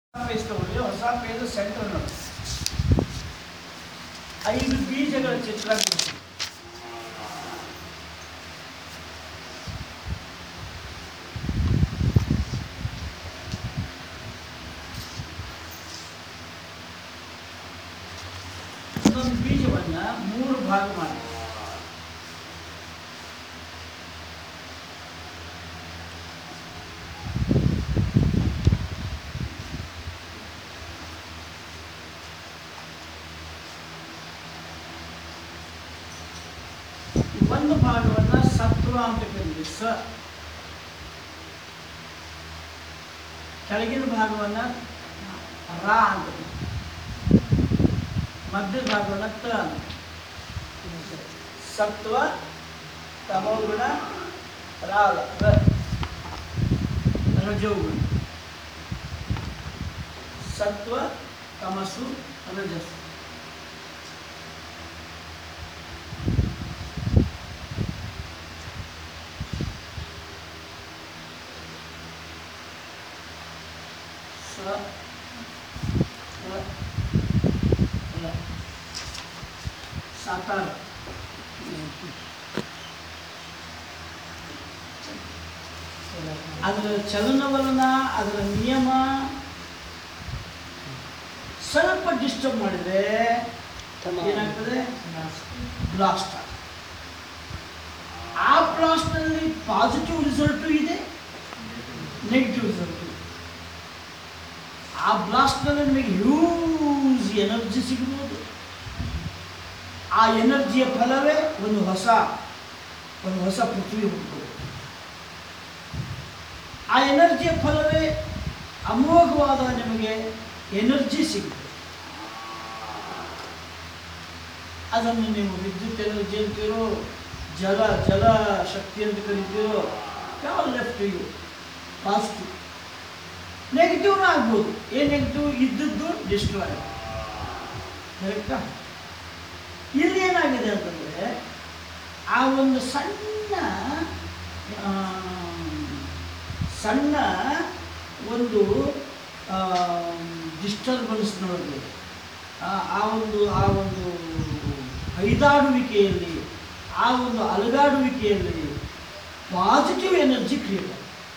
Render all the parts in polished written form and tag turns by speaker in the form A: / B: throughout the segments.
A: Page ತಗೊಳ್ಳಿ. ಹೊಸ page centre ನೋಡಿ. 5 ಬೀಜಗಳ ಚಿತ್ರ ಬಿಡಿಸಿ. ಒಂದೊಂದು ಬೀಜವನ್ನ 3 ಭಾಗ ಮಾಡಿ. ಒಂದು ಭಾಗವನ್ನ ಸತ್ವ ಅಂತ ಕರೀತೀವಿ, ಕೆಳಗಿನ ಭಾಗವನ್ನ ರಾ ಅಂತ, ಮಧ್ಯದ ಭಾಗವನ್ನ ತ ಅಂತ. ಸತ್ವ, ತಮೋಗುಣ, ರಜೋಗುಣ. ಸತ್ವ, ತಮಸ್ಸು, ರಜಸ್ಸು. ಸಾಕಾರ. ಅದರ ಚಲನವಲನ, ಅದರ ನಿಯಮ ಸ್ವಲ್ಪ ಡಿಸ್ಟರ್ಬ್ ಮಾಡಿದ್ರೆ ಏನಾಗ್ತದೆ? ಬ್ಲಾಸ್ಟ್. ಆ ಬ್ಲಾಸ್ಟ್ನಲ್ಲಿ ಪಾಸಿಟಿವ್ ರಿಸಲ್ಟು ಇದೆ, ನೆಗೆಟಿವ್ ರಿಸಲ್ಟು. ಆ ಬ್ಲಾಸ್ಟ್ನಲ್ಲಿ ನಿಮಗೆ ಹ್ಯೂಜ್ ಎನರ್ಜಿ ಸಿಗ್ಬೋದು. ಆ ಎನರ್ಜಿಯ ಫಲವೇ ಒಂದು ಹೊಸ ಪೃಥ್ವಿ ಹುಟ್ಟುವುದು. ಆ ಎನರ್ಜಿಯ ಫಲವೇ ಅಮೋಘವಾದ ನಿಮಗೆ ಎನರ್ಜಿ ಸಿಗುತ್ತೆ. ಅದನ್ನು ನೀವು ವಿದ್ಯುತ್ ಎನರ್ಜಿ ಅಂತೀರೋ, ಜಲ ಶಕ್ತಿ ಅಂತ ಕರಿತೀರೋ, ಯಾವ ಲೆಫ್ಟ್ ಯು ಪಾಸಿಟಿವ್. ನೆಗೆಟಿವ್ನೂ ಆಗ್ಬೋದು. ಏನು ನೆಗೆಟಿವ್? ಇದ್ದದ್ದು ಡಿಸ್ಟ್ರಾಯ್. ಕರೆಕ್ಟಾ? ಇಲ್ಲಿ ಏನಾಗಿದೆ ಅಂತಂದರೆ, ಆ ಒಂದು ಸಣ್ಣ ಒಂದು ಡಿಸ್ಟರ್ಬೆನ್ಸ್ನೊಳಗೆ, ಆ ಒಂದು ಹೈದಾಡುವಿಕೆಯಲ್ಲಿ, ಆ ಒಂದು ಅಲಗಾಡುವಿಕೆಯಲ್ಲಿ ಪಾಸಿಟಿವ್ ಎನರ್ಜಿ ಕ್ರಿಯೇಟ್.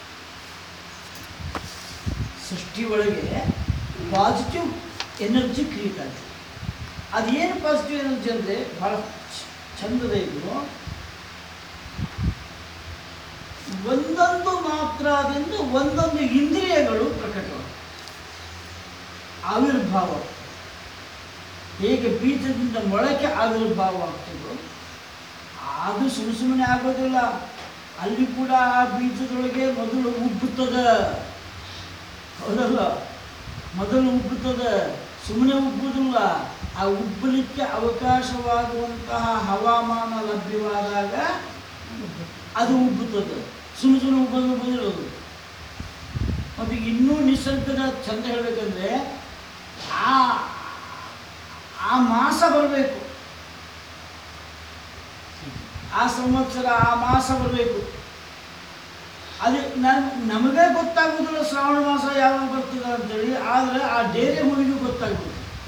A: ಸೃಷ್ಟಿ ಒಳಗೆ ಪಾಸಿಟಿವ್ ಎನರ್ಜಿ ಕ್ರಿಯೇಟ್ ಆಗಿದೆ. ಅದೇನು ಪಾಸಿಟಿವ್ ಎನರ್ಜಿ ಅಂದರೆ ಭಾಳ ಚಂದದ ಇದು. ಒಂದೊಂದು ಮಾತ್ರದಿಂದ ಒಂದೊಂದು ಇಂದ್ರಿಯಗಳು ಪ್ರಕಟವಾಗ್ತವೆ, ಆವಿರ್ಭಾವ. ಹೇಗೆ ಬೀಜದಿಂದ ಮೊಳಕೆ ಆವಿರ್ಭಾವ ಆಗ್ತದೋ, ಅದು ಸುಮ್ಮನೆ ಆಗೋದಿಲ್ಲ. ಅಲ್ಲಿ ಕೂಡ ಆ ಬೀಜದೊಳಗೆ ಮೊದಲು ಉಬ್ಬುತ್ತದೆ. ಹೌದಲ್ಲ? ಮೊದಲು ಉಬ್ಬುತ್ತದೆ, ಸುಮ್ಮನೆ ಉಬ್ಬುವುದಿಲ್ಲ. ಆ ಉಬ್ಬಲಿಕ್ಕೆ ಅವಕಾಶವಾಗುವಂತಹ ಹವಾಮಾನ ಲಭ್ಯವಾದಾಗ ಅದು ಉಬ್ಬುತ್ತದೆ. ಸುಮ್ಮನೆ ಉಬ್ಬುದಿರೋದು. ಮತ್ತು ಇನ್ನೂ ನಿಸರ್ಗದ ಚಂದ ಹೇಳಬೇಕಂದ್ರೆ, ಆ ಮಾಸ ಬರಬೇಕು, ಆ ಸಂವತ್ಸರ, ಆ ಮಾಸ ಬರಬೇಕು. ಅದು ನಮಗೆ ಗೊತ್ತಾಗೋದಿಲ್ಲ ಶ್ರಾವಣ ಮಾಸ ಯಾವಾಗ ಬರ್ತದೆ ಅಂತೇಳಿ. ಆದರೆ ಆ ಡೇರೆ ಹೂವಿಗೂ ಗೊತ್ತಾಗ್ಬೋದು.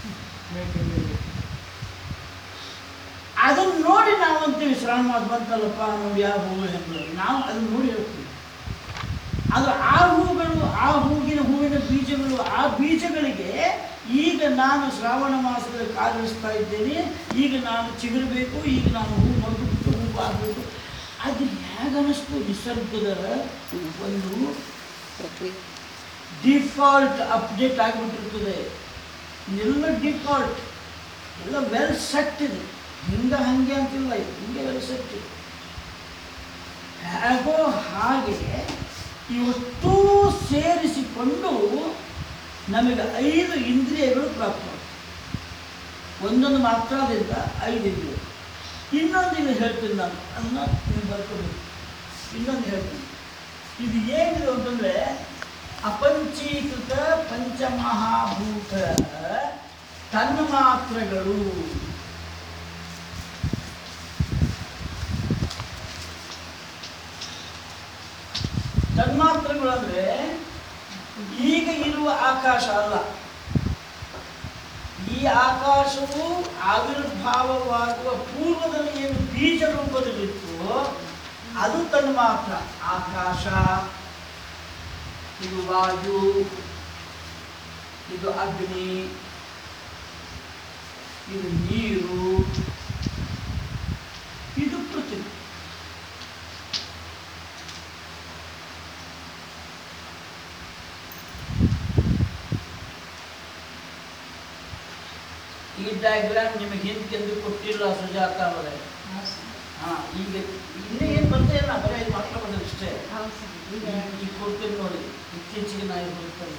A: ಅದನ್ನು ನೋಡಿ ನಾವು ಅಂತೀವಿ, ಶ್ರಾವಣ ಮಾಸ ಬಂತಲ್ಲಪ್ಪ, ನೋಡಿ ಯಾವ ಹೂವು ಹೆಂಗೆ, ನಾವು ಅದನ್ನು ನೋಡಿ ಹೇಳ್ತೀವಿ. ಆದರೆ ಆ ಹೂವಿನ ಬೀಜಗಳು, ಆ ಬೀಜಗಳಿಗೆ ಈಗ ನಾನು ಶ್ರಾವಣ ಮಾಸದಲ್ಲಿ ಕಾರ್ಯಿಸ್ತಾ ಇದ್ದೇನೆ, ಈಗ ನಾನು ಚಿಗುರಬೇಕು, ಈಗ ನಾನು ಹೂ ಮರಬಿಟ್ಟು ಹೂವು ಆಗಬೇಕು. ಅದು ಹೇಗನ್ನಿಸ್ತು? ನಿಸರ್ಗದ ಒಂದು ಡಿಫಾಲ್ಟ್ ಅಪ್ಡೇಟ್ ಆಗಿಬಿಟ್ಟಿರ್ತದೆ. ಎಲ್ಲ ಡಿಫಾಲ್ಟ್, ಎಲ್ಲ ವೆಲ್ ಸೆಟ್ ಇದೆ. ಹಾಗೆ ಅಂತಿಲ್ಲ, ಹಿಂಗೆ ವೆಲ್ ಸೆಟ್ ಇದೆ. ಹೇಗೋ ಹಾಗೆ ಇವತ್ತೂ ಸೇರಿಸಿಕೊಂಡು ನಮಗೆ 5 ಇಂದ್ರಿಯಗಳು ಪ್ರಾಪ್ತವಾಗ್ತವೆ. ಒಂದೊಂದು ಮಾತ್ರದಿಂದ 5 ಇಂದ್ರಿಯ. ಇನ್ನೊಂದು ಇದು ಹೇಳ್ತೀನಿ ನಾನು, ಅದನ್ನು ನೀವು ಬರ್ಕೋಬೇಕು. ಇನ್ನೊಂದು ಹೇಳ್ತೀನಿ. ಇದು ಏನಿದೆ ಅಂತಂದರೆ, ಅಪಂಚೀಕೃತ ಪಂಚಮಹಾಭೂತ ತನ್ಮಾತ್ರಗಳು. ತನ್ಮಾತ್ರಗಳು ಅಂದರೆ ಈಗ ಇರುವ ಆಕಾಶ ಅಲ್ಲ. ಈ ಆಕಾಶವು ಆವಿರ್ಭಾವವಾಗುವ ಪೂರ್ವದಲ್ಲಿ ಏನು ಬೀಜ ರೂಪದಲ್ಲಿತ್ತು ಅದು ತನ್ಮಾತ್ರ. ಆಕಾಶ, ಇದು ವಾಯು, ಇದು ಅಗ್ನಿ, ಇದು ನೀರು, ಇದು ಪೃಥ್ವಿ. ಈ ಡಯಾಗ್ರಾಮ್ ನಿಮಗೆ ಹಿಂದೆಂದು ಕೊಟ್ಟಿಲ್ಲ ಸುಜಾತ ಅವರೇ. ಈಗ ಇನ್ನೇ ಏನು ಬರ್ತಾ ಇಲ್ಲ, ಬರೀ ಇದು ಮಾತ್ರ ಬಂದ್ರೆ ಇಷ್ಟೇ. ಈಗ ಕೊಡ್ತೀನಿ ನೋಡಿ, ಇತ್ತೀಚೆಗೆ ನಾ ಇದು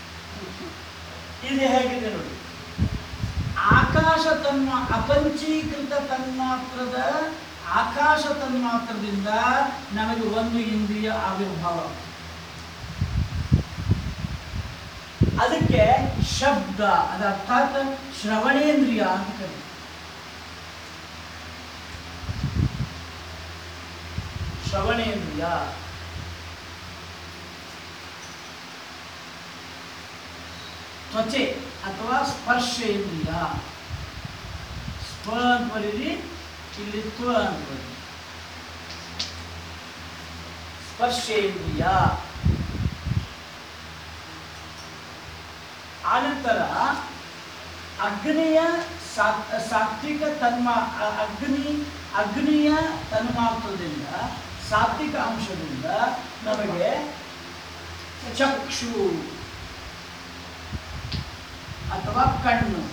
A: ಇದು ಹೇಗಿದೆ ನೋಡಿ. ಆಕಾಶ ಅಪಂಚೀಕೃತ ತನ್ಮಾತ್ರದ ಆಕಾಶ ತನ್ಮಾತ್ರದಿಂದ ನಮಗೆ ಒಂದು ಇಂದ್ರಿಯ ಆವಿರ್ಭಾವ. ಅದಕ್ಕೆ ಶಬ್ದ, ಅದು ಅರ್ಥಾತ್ ಶ್ರವಣೇಂದ್ರಿಯ ಅಂತ ಕರೀತಾರೆ. ಶ್ರವಣೇಂದ್ರಿಯ. ತ್ವಚೆ ಅಥವಾ ಸ್ಪರ್ಶೇಂದ್ರಿಯ. ಸ್ಪ ಅಂತ ಬರೀರಿ, ಇಲ್ಲಿ ತ್ವ ಅಂತ ಬರೀರಿ. ಸ್ಪರ್ಶೇಂದ್ರಿಯ. ಆನಂತರ ಅಗ್ನಿಯ ಸಾತ್ವಿಕ ಅಗ್ನಿಯ ತನ್ಮಾತ್ರದಿಂದ, ಸಾತ್ವಿಕ ಅಂಶದಿಂದ ನಮಗೆ ಚಕ್ಷು ಅಥವಾ ಕಣ್ಣು.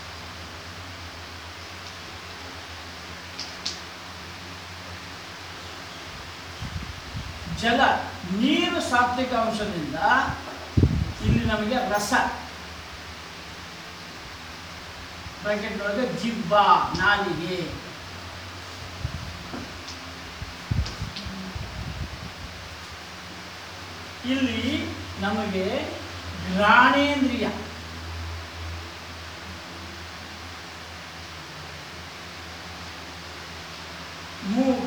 A: ಜಲ, ನೀರು ಸಾತ್ವಿಕ ಅಂಶದಿಂದ ಇಲ್ಲಿ ನಮಗೆ ರಸ. ಬ್ರಾಕೆಟ್ ಒಳಗೆ ಜಿಬ್ಬ, ನಾಲಿಗೆ. ಇಲ್ಲಿ ನಮಗೆ ಘ್ರಾಣೇಂದ್ರಿಯ. ಮೂಗು.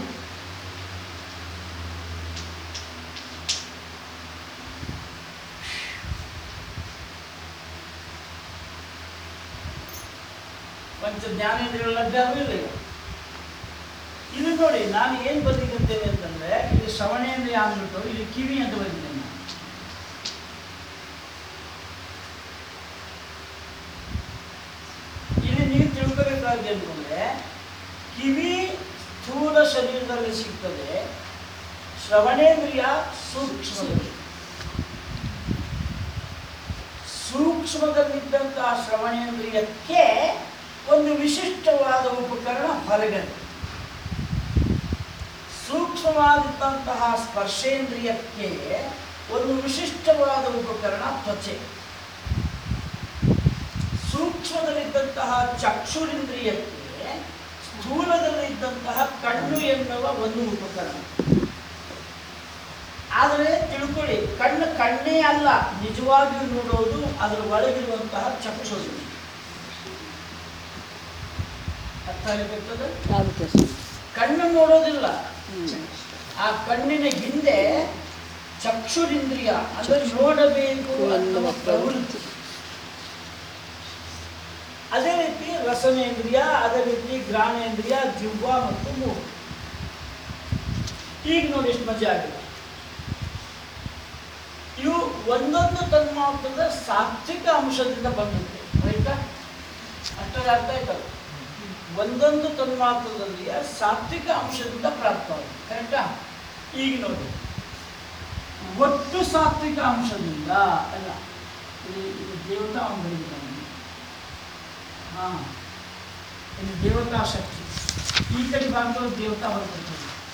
A: ಪಂಚ ಜ್ಞಾನೇಂದ್ರಿಯಗಳ ಲಭ್ಯವೂ ಇಲ್ಲ. ಇದು ನೋಡಿ, ನಾನು ಏನು ಬರೆದಿದ್ದೇನೆ ಅಂತಂದ್ರೆ, ಇಲ್ಲಿ ಶ್ರವಣೇಂದ್ರಿಯ ಅಂದ್ಬಿಟ್ಟು ಇಲ್ಲಿ ಕಿವಿ ಅಂತ ಬರೆದಿದ್ದೇನೆ. ಇಲ್ಲಿ ನೀವು ತಿಳ್ಕೋಬೇಕಾಗಿದೆ ಅಂತಂದ್ರೆ, ಕಿವಿ ಸ್ಥೂಲ ಶರೀರದಲ್ಲಿ ಸಿಗ್ತದೆ, ಶ್ರವಣೇಂದ್ರಿಯ ಸೂಕ್ಷ್ಮದಲ್ಲಿ. ಸೂಕ್ಷ್ಮದಲ್ಲಿದ್ದಂತಹ ಶ್ರವಣೇಂದ್ರಿಯಕ್ಕೆ ಒಂದು ವಿಶಿಷ್ಟವಾದ ಉಪಕರಣ ಹೊರಗಡೆ. ಸೂಕ್ಷ್ಮವಾದಂತಹ ಸ್ಪರ್ಶೇಂದ್ರಿಯಕ್ಕೆ ಒಂದು ವಿಶಿಷ್ಟವಾದ ಉಪಕರಣ ತ್ವಚೆ. ಸೂಕ್ಷ್ಮದಲ್ಲಿದ್ದಂತಹ ಚಕ್ಷುರಿಂದ್ರಿಯಕ್ಕೆ ಸ್ಥೂಲದಲ್ಲಿದ್ದಂತಹ ಕಣ್ಣು ಎನ್ನುವ ಒಂದು ಉಪಕರಣ. ಆದರೆ ತಿಳ್ಕೊಳ್ಳಿ, ಕಣ್ಣು ಕಣ್ಣೇ ಅಲ್ಲ, ನಿಜವಾಗಿಯೂ ನೋಡೋದು ಅದರ ಒಳಗಿರುವಂತಹ ಚಕ್ಷು. ಅರ್ಥ ಆಗಬೇಕಾಗ್ತದೆ. ಕಣ್ಣು ನೋಡೋದಿಲ್ಲ, ಆ ಕಣ್ಣಿನ ಹಿಂದೆ ಚಕ್ಷುರಿಂದ್ರಿಯ, ಅಂದರೆ ನೋಡಬೇಕು ಅನ್ನುವ ಪ್ರವೃತ್ತಿ. ಅದೇ ರೀತಿ ರಸನೇಂದ್ರಿಯ, ಅದೇ ರೀತಿ ಘ್ರಾಣೇಂದ್ರಿಯ, ಜಿಹ್ವ ಮತ್ತು ಮೂಗು. ಈಗ ನೋಡಿ ಎಷ್ಟು ಮಜಾ ಆಗಿದೆ. ಇವು ಒಂದೊಂದು ತನ್ಮಾತ್ರದ ಸಾತ್ವಿಕ ಅಂಶದಿಂದ ಬಂದಿದೆ. ಆಯ್ತಾ? ಅಷ್ಟರ ಅರ್ಥ ಆಯ್ತಲ್ಲ. ಒಂದೊಂದು ತನ್ಮಾತ್ರದಲ್ಲಿಯ ಸಾತ್ವಿಕ ಅಂಶದಿಂದ ಪ್ರಾಪ್ತವಾಗಿದೆ. ಕರೆಕ್ಟಾ? ಈಗ ನೋಡಿ, ಒಟ್ಟು ಸಾತ್ವಿಕ ಅಂಶದಿಂದ ಅಲ್ಲ, ಇದು ದೇವತಾ ಅಂಶ. ಇದು ದೇವತಾ ಶಕ್ತಿ. ಈ ಕಡೆ ಭಾಗದಲ್ಲಿ ದೇವತಾ ಬರ್ತದೆ.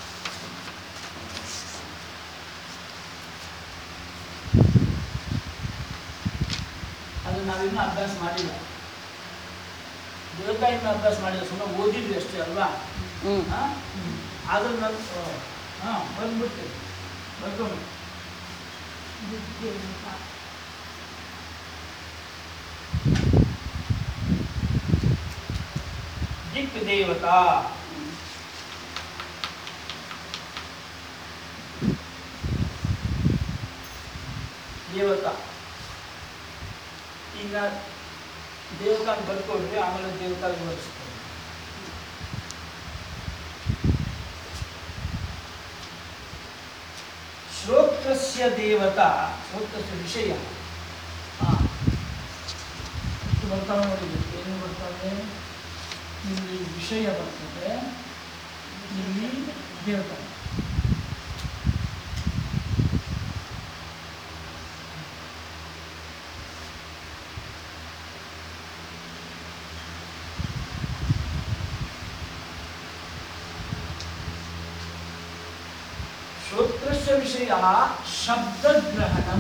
A: ಅದು ನಾವಿನ್ನೂ ಅಭ್ಯಾಸ ಮಾಡಿಲ್ಲ. ದೇವತಾ ಇನ್ನೂ ಅಭ್ಯಾಸ ಮಾಡಿಲ್ಲ, ಸುಮ್ಮನೆ ಓದಿದ್ವಿ ಅಷ್ಟೇ ಅಲ್ವಾ? ಆದ್ರೆ ನಾನು ಬಂದ್ಬಿಟ್ಟು ಬರ್ಕೊಂಡು ದಿಕ್ ದೇವತಾ. ದೇವತಾ ಈಗ ದೇವಕಾಲ ಬರ್ಕೊಡ್ರಿ, ಆಮೇಲೆ ದೇವಕಾಲ ವಿವರಿಸ್ತಾರೆ. ಶ್ರೋತ್ರಸ್ಯ ದೇವತಾ, ಶ್ರೋತ್ರಸ್ಯ ವಿಷಯ. ಬರ್ತಾವೆ ನೋಡಿದ್ರು, ಏನು ಬರ್ತಾವೆ? ಇಲ್ಲಿ ವಿಷಯ ಬರ್ತದೆ, ಇಲ್ಲಿ ದೇವತಾ. ಶ್ರೋತ್ರಸ್ಯ ವಿಷಯ ಶಬ್ದಗ್ರಹಣಂ.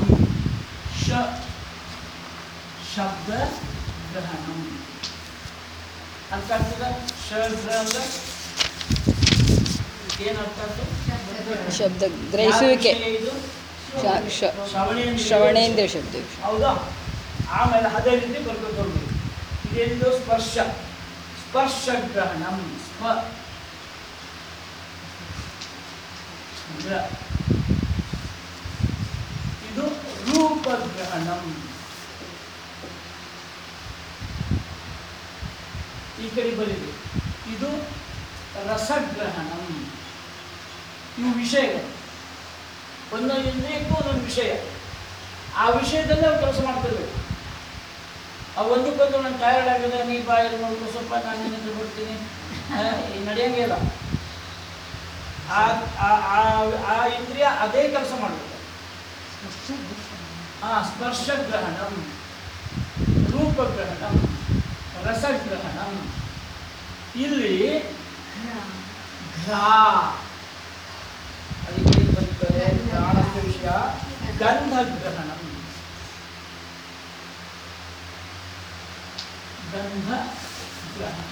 A: ಶಬ್ದಗ್ರಹಣಂ ಅರ್ಥ ಆಗ್ತದೆ? ಶಬ್ದ ಅಂದ್ರೆ ಏನು ಅರ್ಥ ಆಗ್ತದೆ?
B: ಶಬ್ದ ಗ್ರಹಿಸುವಿಕೆ,
A: ಇದು
B: ಶ್ರವಣೇಂದ್ರಿಯ ಶಬ್ದ.
A: ಹೌದಾ? ಆಮೇಲೆ ಅದೇ ರೀತಿ ಬರ್ಕೊಂಡು ಹೋಗ್ಬೇಕು. ಇದೇನಿದು? ಸ್ಪರ್ಶ. ಸ್ಪರ್ಶಗ್ರಹಣಂ. ಇದು ರೂಪಗ್ರಹಣಂ. ಈ ಕಡೆ ಬರೀರಿ. ಇದು ರಸಗ್ರಹಣಂ. ಇವು ವಿಷಯಗಳು. ಒಂದೊಂದು ಇಂದ್ರಿಯಕ್ಕೂ ಒಂದೊಂದು ವಿಷಯ. ಆ ವಿಷಯದಲ್ಲೇ ಅವ್ರು ಕೆಲಸ ಮಾಡ್ತಿರ್ಬೇಕು. ಅವು ಒಂದಕ್ಕೊಂದು ನಾನು ಟಯರ್ಡ್ ಆಗಿದೆ, ನೀ ಬಾಯಲ್ಲಿ ನೋಡ್ಕೊ, ಸ್ವಲ್ಪ ನಾನು ನಿನ್ನ ಬಿಡ್ತೀನಿ, ನಡೆಯಂಗೆ ಇಲ್ಲ. ಆ ಇಂದ್ರಿಯ ಅದೇ ಕೆಲಸ ಮಾಡಬೇಕು. ಸ್ಪರ್ಶಗ್ರಹಣಂ, ರೂಪಗ್ರಹಣಂ, ರಸಗ್ರಹಣಂ. ಇಲ್ಲಿ ಘ್ರಾ, ಅದಕ್ಕೆ ಬರ್ತದೆ ಘ್ರಾಣದ ವಿಷಯ. ಗಂಧಗ್ರಹಣಂ, ಗಂಧಗ್ರಹಣಂ.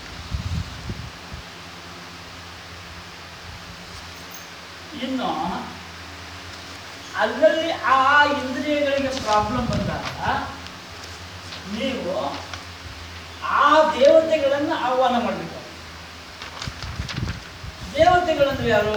A: ಇನ್ನು ಅಲ್ಲಲ್ಲಿ ಆ ಇಂದ್ರಿಯಗಳಿಗೆ ಪ್ರಾಬ್ಲಮ್ ಬಂದಾಗ ನೀವು ಆ ದೇವತೆಗಳನ್ನು ಆಹ್ವಾನ ಮಾಡಬೇಕು. ದೇವತೆಗಳಂದ್ರೆ ಯಾರು?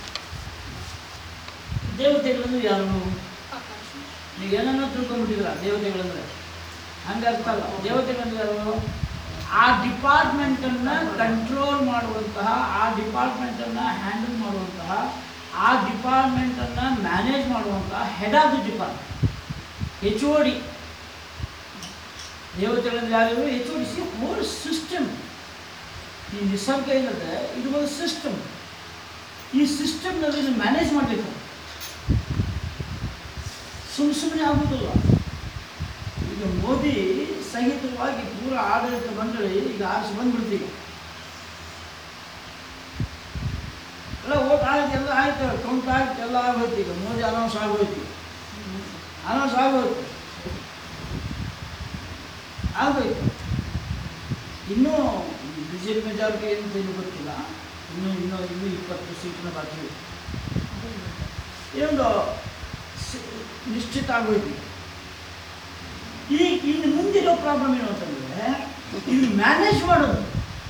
A: ದೇವತೆಗಳಂದ್ರೆ ಯಾರು? ನೀವು ಏನನ್ನ ತಿಳ್ಕೊಂಡ್ಬಿಟ್ಟಿದ್ರ ದೇವತೆಗಳಂದ್ರೆ? ಹಂಗೆ ಅರ್ಥ ಅಲ್ಲ. ದೇವತೆಗಳಂದ್ರೆ ಯಾರು? ಆ ಡಿಪಾರ್ಟ್ಮೆಂಟನ್ನು ಕಂಟ್ರೋಲ್ ಮಾಡುವಂತಹ, ಆ ಡಿಪಾರ್ಟ್ಮೆಂಟನ್ನು ಹ್ಯಾಂಡಲ್ ಮಾಡುವಂತಹ, ಆ ಡಿಪಾರ್ಟ್ಮೆಂಟನ್ನು ಮ್ಯಾನೇಜ್ ಮಾಡುವಂತಹ head of the department, HOD. ದೇವತೆಗಳಲ್ಲಿ ಯಾರು? HOD. Whole system. ಈ ನಿಸರ್ಗ ಏನಿದೆ ಇದು ಒಂದು ಸಿಸ್ಟಮ್. ಈ ಸಿಸ್ಟಮ್ನಲ್ಲಿ ನೀವು ಮ್ಯಾನೇಜ್ ಮಾಡಬೇಕು. ಸುಮ್ಮನೆ ಆಗೋದಿಲ್ಲ. ಈಗ ಮೋದಿ ಸಹಿತವಾಗಿ ಪೂರ ಆಡಳಿತ ಮಂಡಳಿ ಈಗ ಆರಿಸಿ ಬಂದ್ಬಿಡ್ತೀವಿ. ಎಲ್ಲ ಓಟ್ ಆಯ್ತು, ಎಲ್ಲ ಆಯ್ತು, ಕೌಂಟ್ ಆಯ್ತು, ಎಲ್ಲ ಆಗೋಯ್ತು. ಈಗ ಮೋದಿ ಅನೌನ್ಸ್ ಆಗೋಯ್ತು, ಆಗೋಯ್ತು. ಇನ್ನೂ BJP ಮೆಜಾರಿಟಿ ಏನು ಗೊತ್ತಿಲ್ಲ. ಇನ್ನೂ 20 ಸೀಟ್ನ ಬಾಕಿ ಏನೊಂದು ನಿಶ್ಚಿತ ಆಗೋಯ್ತು. ಇನ್ನು ಮುಂದಿರೋ ಪ್ರಾಬ್ಲಮ್ ಏನು ಅಂತಂದರೆ ಇಲ್ಲಿ ಮ್ಯಾನೇಜ್ ಮಾಡೋದು.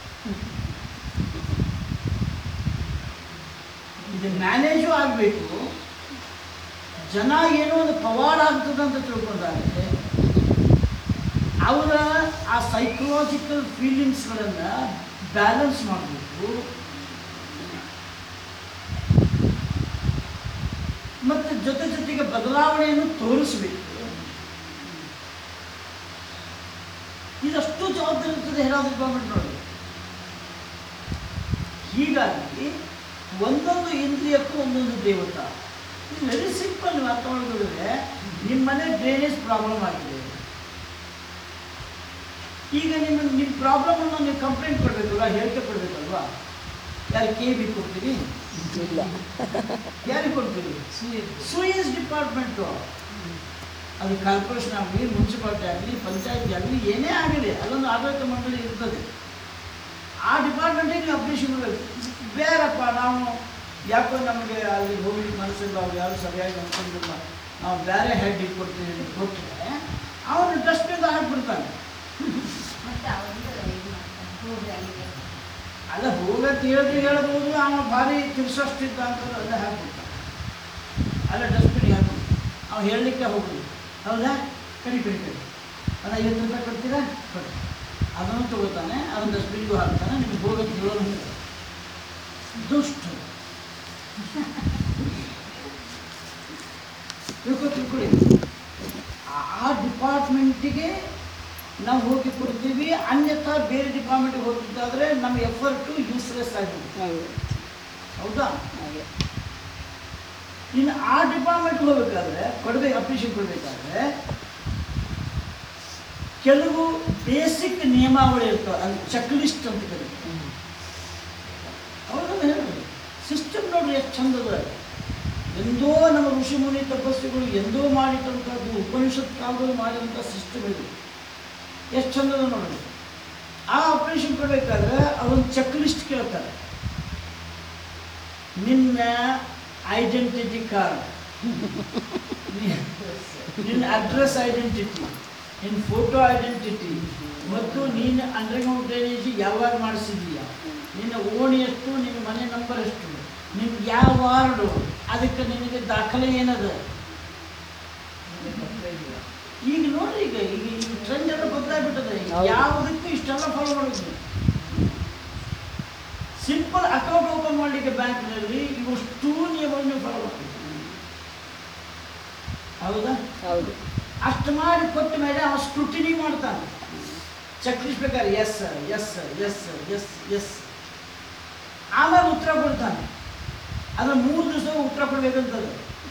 A: ಇದು ಮ್ಯಾನೇಜು ಆಗಬೇಕು. ಜನ ಏನೋ ಒಂದು ಪವಾಡ ಆಗ್ತದೆ ಅಂತ ತಿಳ್ಕೊಂಡಾಗ ಅವರ ಆ ಸೈಕಲಾಜಿಕಲ್ ಫೀಲಿಂಗ್ಸ್ಗಳನ್ನು ಬ್ಯಾಲೆನ್ಸ್ ಮಾಡಬೇಕು. ಮತ್ತು ಜೊತೆಗೆ ಬದಲಾವಣೆಯನ್ನು ತೋರಿಸಬೇಕು. ಇದಷ್ಟು ಜವಾಬ್ದಾರಿ ಇರ್ತದೆ ಏನಾದರೂ ಗೌರ್ಮೆಂಟ್ ನೋಡಿ. ಹೀಗಾಗಿ ಒಂದೊಂದು ಇಂದ್ರಿಯಕ್ಕೂ ಒಂದೊಂದು ದೇವತಾ. ಇದು ವೆರಿ ಸಿಂಪಲ್. ನೀವು ಅರ್ಥ ಮಾಡಿದ್ರೆ ನಿಮ್ಮ ಮನೆ ಡ್ರೈನೇಜ್ ಪ್ರಾಬ್ಲಮ್ ಆಗಿದೆ. ಈಗ ನಿಮ್ಮ ಪ್ರಾಬ್ಲಮನ್ನು ನೀವು ಕಂಪ್ಲೇಂಟ್ ಕೊಡಬೇಕಲ್ವ, ಹೇಳಿಕೆ ಕೊಡಬೇಕಲ್ವಾ? ಯಾರು KB ಕೊಡ್ತೀರಿ?
B: ಇಲ್ಲ.
A: ಯಾರಿಗೆ ಕೊಡ್ತೀರಿ? ಸೂಯಸ್ ಡಿಪಾರ್ಟ್ಮೆಂಟು. ಅದು ಕಾರ್ಪೊರೇಷನ್ ಆಗಲಿ, ಮುನ್ಸಿಪಾಲ್ಟಿ ಆಗಲಿ, ಪಂಚಾಯತಿ ಆಗಲಿ, ಏನೇ ಆಗಲಿ ಅಲ್ಲೊಂದು ಆಡಳಿತ ಮಂಡಳಿ ಇರ್ತದೆ. ಆ ಡಿಪಾರ್ಟ್ಮೆಂಟಿಗೆ ನೀವು ಅಪ್ಲಿಕೇಶನ್ ಮಾಡಬೇಕು. ಬೇರಪ್ಪ ನಾವು ಯಾಕೋ ನಮಗೆ ಅಲ್ಲಿ ಹೋಗಿ ಮನಸ್ಸಿಲ್ಲ, ಅವ್ರು ಯಾರು ಸರಿಯಾಗಿ ಅನ್ಕೊಂಡಿಲ್ಲ, ನಾವು ಬೇರೆ ಹೆಡ್ ಕೊಡ್ತೀವಿ ಅಂತ ಕೊಟ್ಟರೆ ಅವನು ಡಸ್ಟ್ಬಿನ್ ಹಾಕಿಬಿಡ್ತಾನೆ. ಅಲ್ಲ ಹೋಗಂತ ಹೇಳ್ಬೋದು, ಅವನು ಭಾರಿ ತಿರ್ಸಷ್ಟಿದ್ದ ಅಂತ ಅಲ್ಲೇ ಹಾಕ್ಬಿಡ್ತಾನೆ. ಅಲ್ಲ ಡಸ್ಟ್ಬಿನ್ಗೆ ಹಾಕ್ಬಿಡ್ತಾನೆ. ಅವ್ನು ಹೇಳಲಿಕ್ಕೆ ಹೋಗುದು. ಹೌದಾ? ಕಡಿ ಅದು 50 ರೂಪಾಯಿ ಕೊಡ್ತೀರಾ ಕೊಡಿ, ಅದನ್ನು ತಗೋತಾನೆ, ಅದನ್ನು ಡಸ್ಟ್ಬಿನ್ಗೂ ಹಾಕ್ತಾನೆ, ನಿಮ್ಗೆ ಹೋಗೋದು ಹೇಳೋದು ದುಷ್ಟು. ತಿಳ್ಕೊಳ್ಳಿ, ಆ ಡಿಪಾರ್ಟ್ಮೆಂಟಿಗೆ ನಾವು ಹೋಗಿ ಕೊಡ್ತೀವಿ, ಅನ್ಯಥಾ ಬೇರೆ ಡಿಪಾರ್ಟ್ಮೆಂಟಿಗೆ ಹೋಗಿದ್ದಾದರೆ ನಮ್ಮ ಎಫರ್ಟು ಯೂಸ್ಲೆಸ್ ಆಗಿರುತ್ತೆ. ಹೌದಾ?
B: ಹಾಗೆ
A: ಇನ್ನು ಆ ಡಿಪಾರ್ಟ್ಮೆಂಟ್ಗೆ ಹೋಗ್ಬೇಕಾದ್ರೆ ಅಪ್ಲಿಕೇಶನ್ ಕೊಡಬೇಕಾದ್ರೆ ಕೆಲವು ಬೇಸಿಕ್ ನಿಯಮಾವಳಿ ಇರ್ತವೆ, ಅದು ಚೆಕ್ ಲಿಸ್ಟ್ ಅಂತ ಕರೀತಾರೆ. ಅವ್ರನ್ನ ಹೇಳಿ ಸಿಸ್ಟಮ್ ನೋಡ್ರಿ ಎಷ್ಟು ಚಂದದ. ಎಂದೋ ನಮ್ಮ ಋಷಿ ಮುನಿ ತಪಸ್ವಿಗಳು ಎಂದೋ ಮಾಡಿದಂಥದ್ದು, ಉಪನಿಷತ್ ಕಾಲದಲ್ಲಿ ಮಾಡಿದಂಥ ಸಿಸ್ಟಮ್ ಇದು ಎಷ್ಟು ಚಂದದ ನೋಡ್ರಿ. ಆ ಆಪರೇಷನ್ ಕೊಡಬೇಕಾದ್ರೆ ಅವರೊಂದು ಚೆಕ್ ಲಿಸ್ಟ್ ಕೇಳ್ತಾರೆ. ನಿನ್ನ ಐಡೆಂಟಿಟಿ ಕಾರ್ಡ್, ನಿನ್ನ ಅಡ್ರೆಸ್ ಐಡೆಂಟಿಟಿ, ನಿನ್ನ ಫೋಟೋ ಐಡೆಂಟಿಟಿ, ಮತ್ತು ನೀನು ಅಂಡರ್ಗ್ರೌಂಡ್ ಡ್ರೈನೇಜ್ ಯಾವಾಗ ಮಾಡಿಸಿದೀಯ, ನಿನ್ನ ಓಣಿ ಎಷ್ಟು, ನಿನ್ನ ಮನೆ ನಂಬರ್ ಎಷ್ಟು, ನಿಮ್ಗೆ ಯಾವ ವಾರ್ಡು, ಅದಕ್ಕೆ ನಿನಗೆ ದಾಖಲೆ ಏನದ. ಈಗ ನೋಡ್ರಿ, ಈಗ ಟ್ರೆಂಡ್ ಎಲ್ಲ ಬದಲಾಗ್ಬಿಟ್ಟದೆ. ಯಾವುದಕ್ಕೂ ಇಷ್ಟೆಲ್ಲ ಫಾಲೋ ಮಾಡೋದು. ಸಿಂಪಲ್ ಅಕೌಂಟ್ ಓಪನ್ ಮಾಡಲಿಕ್ಕೆ ಬ್ಯಾಂಕ್ನಲ್ಲಿ ಇವಷ್ಟು ನಿಯಮವನ್ನು ಫಾಲೋ ಮಾಡ್ತೀವಿ. ಹೌದಾ?
B: ಹೌದು.
A: ಅಷ್ಟು ಮಾಡಿ ಕೊಟ್ಟ ಮೇಲೆ ಅವನು ಸ್ಕ್ರೂಟಿನಿ ಮಾಡ್ತಾನೆ. ಚೆಕ್ ಲಿಸ್ಟ್ ಬೇಕಾದ್ರೆ yes yes yes yes yes, ಆಮೇಲೆ ಉತ್ತರ ಕೊಡ್ತಾನೆ. ಅದರ 3 ದಿವಸ ಉತ್ತರ ಕೊಡ್ಬೇಕಂತದ್ದು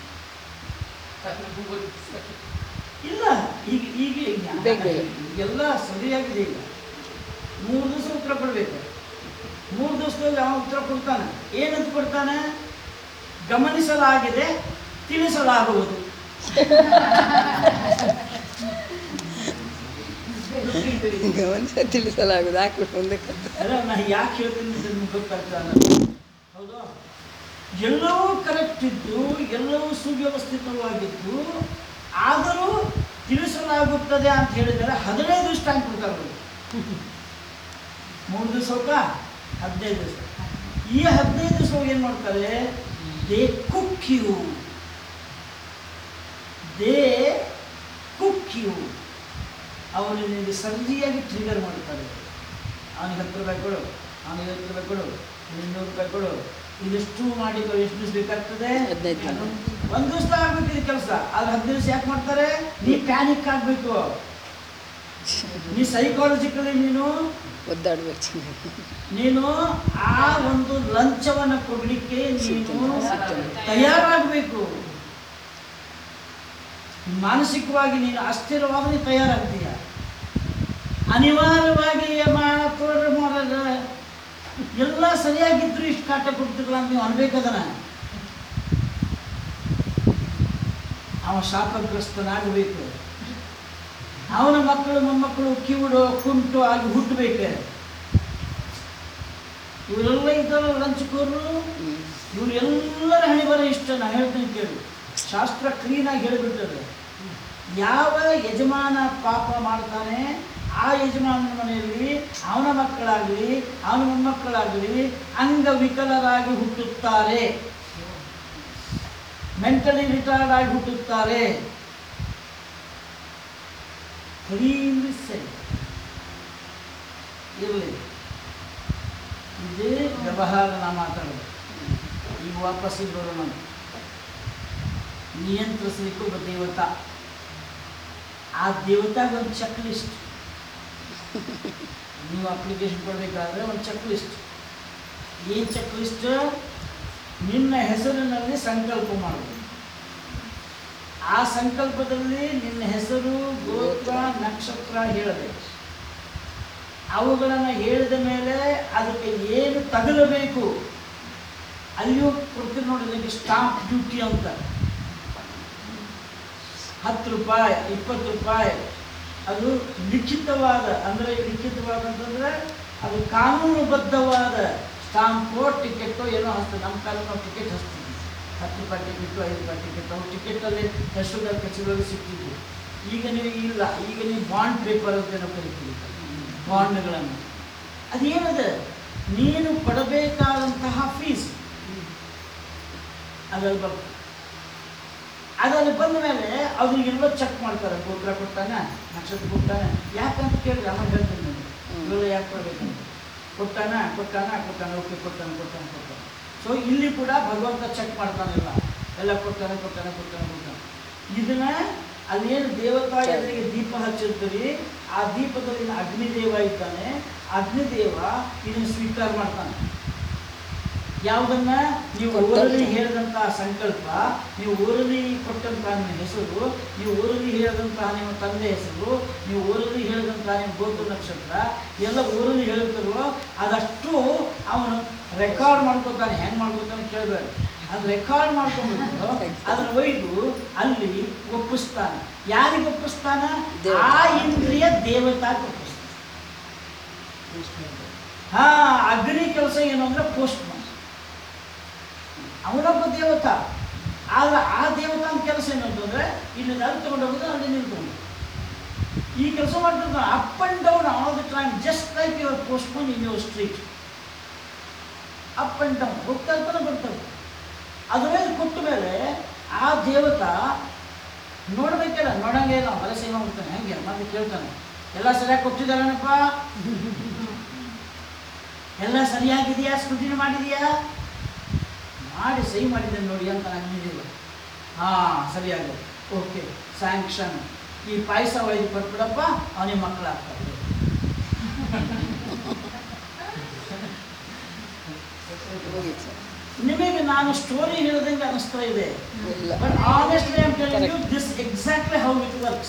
A: ಇಲ್ಲ. ಈಗ ಈಗ ಎಲ್ಲ ಸರಿಯಾಗಿದೆ. ಈಗ 3 ದಿವಸ ಉತ್ತರ ಕೊಡಬೇಕು. 3 ದಿವಸದಲ್ಲಿ ಅವನು ಉತ್ತರ ಕೊಡ್ತಾನೆ. ಏನಂತ ಕೊಡ್ತಾನೆ? ಗಮನಿಸಲಾಗಿದೆ, ತಿಳಿಸಲಾಗುವುದು.
B: ಗಮನಿಸ ತಿಳಿಸಲಾಗುವುದು. ಹಾಕ್ಬಿಟ್ಟು ಮುಂದಕ್ಕೆ
A: ಅಲ್ಲ, ನಾ ಯಾಕೆ ಹೇಳ್ತೀನಿ ಗೊತ್ತಾಗ್ತಾನೆ. ಹೌದು, ಎಲ್ಲವೂ ಕರೆಕ್ಟ್ ಇದ್ದು, ಎಲ್ಲವೂ ಸುವ್ಯವಸ್ಥಿತವಾಗಿದ್ದು, ಆದರೂ ತಿಳಿಸಲಾಗುತ್ತದೆ ಅಂತ ಹೇಳಿದರೆ 15 ದಿವಸ ಟೈಮ್ ಕೊಡ್ತಾರೆ. 3 ದಿವಸಕ್ಕ 15 ದಿವಸ. ಈ 15 ದಿವಸ ಏನು ಮಾಡ್ತಾರೆ? ದೇ ಕುಕ್ ಯು, ಅವರು ನಿನಗೆ ಸರಿಯಾಗಿ ಟ್ರಿಗರ್ ಮಾಡ್ತಾರೆ. ಅವನಿಗೆ 10 ರೂಪಾಯಿ ಕೊಡು, ಅವನಿಗೆ 50 ರೂಪಾಯಿ ಕೊಡು, 200 ರೂಪಾಯಿ ಕೊಡು, ಇದೆಷ್ಟು ಮಾಡಿಕೊ, ಎಷ್ಟು ದಿವಸ ಬೇಕಾಗ್ತದೆ?
B: 15
A: ಒಂದು ದಿವಸ ಆಗ್ಬೇಕು ಇದು ಕೆಲಸ. ಆದ್ರೆ 10 ದಿವಸ ಯಾಕೆ ಮಾಡ್ತಾರೆ? ನೀ ಪ್ಯಾನಿಕ್ ಆಗಬೇಕು, ನೀ ಸೈಕಾಲಜಿಕಲಿ ನೀನು
B: ಒದ್ದಾಡ್ಬೇಕು.
A: ನೀನು ಆ ಒಂದು ಲಂಚವನ್ನು ಕೊಡಲಿಕ್ಕೆ ನೀನು ತಯಾರಾಗಬೇಕು. ಮಾನಸಿಕವಾಗಿ ನೀನು ಅಸ್ಥಿರವಾಗ ನೀನು ತಯಾರಾಗ್ತೀಯ. ಅನಿವಾರ್ಯವಾಗಿ ಮಾಡೋದು ಎಲ್ಲ ಸರಿಯಾಗಿದ್ರು ಇಷ್ಟು ಕಾಟ ಕೊಡ್ತಿರಲ್ಲ ಅಂತ ನೀವು ಅನ್ಬೇಕದನ. ಅವ ಶಾಪಗ್ರಸ್ತನಾಗಬೇಕು. ಅವನ ಮಕ್ಕಳು ಮೊಮ್ಮಕ್ಕಳು ಕಿವುಡು ಕುಂಟು ಆಗಿ ಹುಟ್ಟಬೇಕು. ಇವರೆಲ್ಲ ಇದ್ದಾರೆ ಲಂಚಕೋರು. ಇವ್ರು ಎಲ್ಲರ ಹಣೆ ಬರ ಇಷ್ಟ. ನಾ ಹೇಳ್ತೀನಿ ಕೇಳಿ, ಶಾಸ್ತ್ರ ಕ್ಲೀನಾಗಿ ಹೇಳಿಬಿಟ್ಟದೆ. ಯಾವ ಯಜಮಾನ ಪಾಪ ಮಾಡ್ತಾನೆ ಆ ಯಜಮಾನನ ಮನೆಯಲ್ಲಿ ಅವನ ಮಕ್ಕಳಾಗಲಿ ಅವನ ಮೊಮ್ಮಕ್ಕಳಾಗಲಿ ಅಂಗವಿಕಲರಾಗಿ ಹುಟ್ಟುತ್ತಾರೆ, ಮೆಂಟಲಿ ರಿಟಾರ್ಡ್ ಆಗಿ ಹುಟ್ಟುತ್ತಾರೆ. ಕ್ಲೀನ್ಲಿ ಸರಿ ಇರಲಿ. ಇದೇ ವ್ಯವಹಾರ ನಾ ಮಾತಾಡೋದು. ಈಗ ವಾಪಸ್ ಬರೋಣ. ನಿಯಂತ್ರಿಸಲಿಕ್ಕೆ ಒಬ್ಬ ದೇವತಾ. ಆ ದೇವತಾಗ ಒಂದು ಚೆಕ್ ಲಿಸ್ಟ್. ನೀವು ಅಪ್ಲಿಕೇಶನ್ ಕೊಡಬೇಕಾದ್ರೆ ಒಂದು ಚೆಕ್ ಲಿಸ್ಟ್. ಏನು ಚೆಕ್ ಲಿಸ್ಟ್? ನಿನ್ನ ಹೆಸರಿನಲ್ಲಿ ಸಂಕಲ್ಪ ಮಾಡಬೇಕು. ಆ ಸಂಕಲ್ಪದಲ್ಲಿ ನಿನ್ನ ಹೆಸರು, ಗೋತ್ರ, ನಕ್ಷತ್ರ ಹೇಳಬೇಕು. ಅವುಗಳನ್ನು ಹೇಳಿದ ಮೇಲೆ ಅದಕ್ಕೆ ಏನು ತಗಲಬೇಕು ಅಲ್ಲಿಯೂ ಕೊಡ್ತೀರಿ ನೋಡಿ. ಅದಕ್ಕೆ ಸ್ಟಾಂಪ್ ಡ್ಯೂಟಿ ಅಂತ 10 ರೂಪಾಯಿ 20 ರೂಪಾಯಿ. ಅದು ಲಿಖಿತವಾದ, ಅಂದರೆ ಲಿಖಿತವಾದಂತಂದರೆ ಅದು ಕಾನೂನುಬದ್ಧವಾದ ಸ್ಟಾಂಪೋ ಟಿಕೆಟೋ ಏನೋ ಹಚ್ತದೆ. ನಮ್ಮ ಕಾಲಕ್ಕೆ ನಾವು ಟಿಕೆಟ್ ಹಚ್ತೀವಿ. 10 ರೂಪಾಯಿ ಟಿಕೆಟು, 5 ರೂಪಾಯಿ ಟಿಕೆಟ್. ನಾವು ಟಿಕೆಟಲ್ಲಿ ತಹಶೀಲ್ದಾರ್ ಕಚೇರಿಯಲ್ಲಿ ಸಿಗ್ತಿದ್ವಿ. ಈಗ ನೀವು ಇಲ್ಲ, ಈಗ ನೀವು ಬಾಂಡ್ ಪೇಪರ್ ಅಂತ ಏನೋ ಕರಿತೀವಿ, ಬಾಂಡ್ಗಳನ್ನು. ಅದೇನದು? ನೀನು ಕೊಡಬೇಕಾದಂತಹ ಫೀಸ್ ಅದರಲ್ಲಿ ಬರ್ತದೆ. ಅದರಲ್ಲಿ ಬಂದ ಮೇಲೆ ಅವ್ರಿಗೆಲ್ಲ ಚೆಕ್ ಮಾಡ್ತಾರೆ, ಗೋತ್ರ ಕೊಡ್ತಾನೆ, ನಕ್ಷತ್ರ ಕೊಡ್ತಾನೆ, ಯಾಕಂತ ಕೇಳಿದ್ರೆ ಅಮ್ಮ ಹೇಳ್ತೀನಿ ನಾನು ಇವೆಲ್ಲ ಯಾಕೆ ಕೊಡ್ಬೇಕಂತ. ಕೊಡ್ತಾನ ಓಕೆ ಕೊಡ್ತಾನೆ. ಸೊ ಇಲ್ಲಿ ಕೂಡ ಭಗವಂತ ಚೆಕ್ ಮಾಡ್ತಾನಿಲ್ಲ, ಎಲ್ಲ ಕೊಡ್ತಾನೆ. ಇದನ್ನ ಅಲ್ಲೇನು ದೇವತಾ ಎದುರಿಗೆ ದೀಪ ಹಚ್ಚಿರ್ತೀರಿ, ಆ ದೀಪದಲ್ಲಿ ಅಗ್ನಿದೇವ ಇದ್ದಾನೆ. ಅಗ್ನಿದೇವ ಇದನ್ನು ಸ್ವೀಕಾರ ಮಾಡ್ತಾನೆ. ಯಾವುದನ್ನ ನೀವು ಓರಲಿ ಹೇಳಿದಂತಹ ಸಂಕಲ್ಪ, ನೀವು ಓರಲಿ ಕೊಟ್ಟಂತಹ ನಿಮ್ಮ ಹೆಸರು, ನೀವು ಓರಲಿ ಹೇಳಿದಂತಹ ನಿಮ್ಮ ತಂದೆ ಹೆಸರು, ನೀವು ಓರಲಿ ಹೇಳಿದಂತಹ ನಿಮ್ಮ ಗೋತ್ರ ನಕ್ಷತ್ರ ಎಲ್ಲ ಓರಲಿ ಹೇಳ್ತಾರೋ ಅದಷ್ಟು ಅವನು ರೆಕಾರ್ಡ್ ಮಾಡ್ಕೊತಾನೆ. ಹೆಂಗೆ ಮಾಡ್ಕೊತಾನೆ ಕೇಳಬೇಡ, ಅದು ರೆಕಾರ್ಡ್ ಮಾಡ್ಕೊಂಡ್ಬಿಟ್ಟು ಅದನ್ನು ಒಯ್ದು ಅಲ್ಲಿ ಒಪ್ಪಿಸ್ತಾನೆ. ಯಾರಿಗೆ ಒಪ್ಪಿಸ್ತಾನ? ಆ ಇಂದ್ರಿಯ ದೇವತಾಗೆ ಒಪ್ಪಿಸ್ತಾನೆ. ಅಗ್ನಿ ಕೆಲಸ ಏನು ಅಂದ್ರೆ ಪೋಸ್ಟ್ ಮಾಸ್ಟರ್, ಅವನೊಬ್ಬ ದೇವತಾ. ಆದ್ರೆ ಆ ದೇವತಾನ ಕೆಲಸ ಏನು ಅಂತಂದ್ರೆ ಇಲ್ಲಿ ಅಲ್ಲಿ ತಗೊಂಡೋಗೋದು, ಅಲ್ಲಿ ನಿಲ್ಕೊಂಡು ಈ ಕೆಲಸ ಮಾಡ್ತಿರ್ತಾನೆ. Up and down all the time, just like your postman in your street. Up and down ಹೋಗ್ತಾ ಇರ್ತಾನೆ, ಬರ್ತಾರೆ. ಅದ್ರ ಮೇಲೆ ಕೊಟ್ಟ ಮೇಲೆ ಆ ದೇವತಾ ನೋಡ್ಬೇಕಲ್ಲ, ನೋಡಂಗೆ ಇಲ್ಲ, ಹೊಲ ಸೇವೆ ಹೋಗ್ತಾನೆ. ಹೆಂಗೆ ಮತ್ತೆ ಕೇಳ್ತಾನೆ, ಎಲ್ಲ ಸರಿಯಾಗಿ ಕೊಟ್ಟಿದ್ದಾರನಪ್ಪ, ಎಲ್ಲ ಸರಿಯಾಗಿದೆಯಾ, ಸ್ಕ್ರೂಟಿನಿ ಮಾಡಿದೆಯಾ, ಮಾಡಿ ಸಹಿ ಮಾಡಿದ್ದೇನೆ ನೋಡಿ ಅಂತ ನಾನು ಹೇಳಿಲ್ಲ. ಸರಿಯಾಗಿ ಓಕೆ ಸ್ಯಾಂಕ್ಷನ್, ಈ ಪಾಯಸ ಒಯ್ದು ಕೊಟ್ಬಿಡಪ್ಪ, ಅವನಿಗೆ ಮಕ್ಕಳಾಗ್ತಾರೆ. ನಿಮಗೆ ನಾನು ಸ್ಟೋರಿ ಹೇಳಿದಂಗೆ ಅನಿಸ್ತಾ ಇದೆ, but honestly I am telling you this exactly how it works.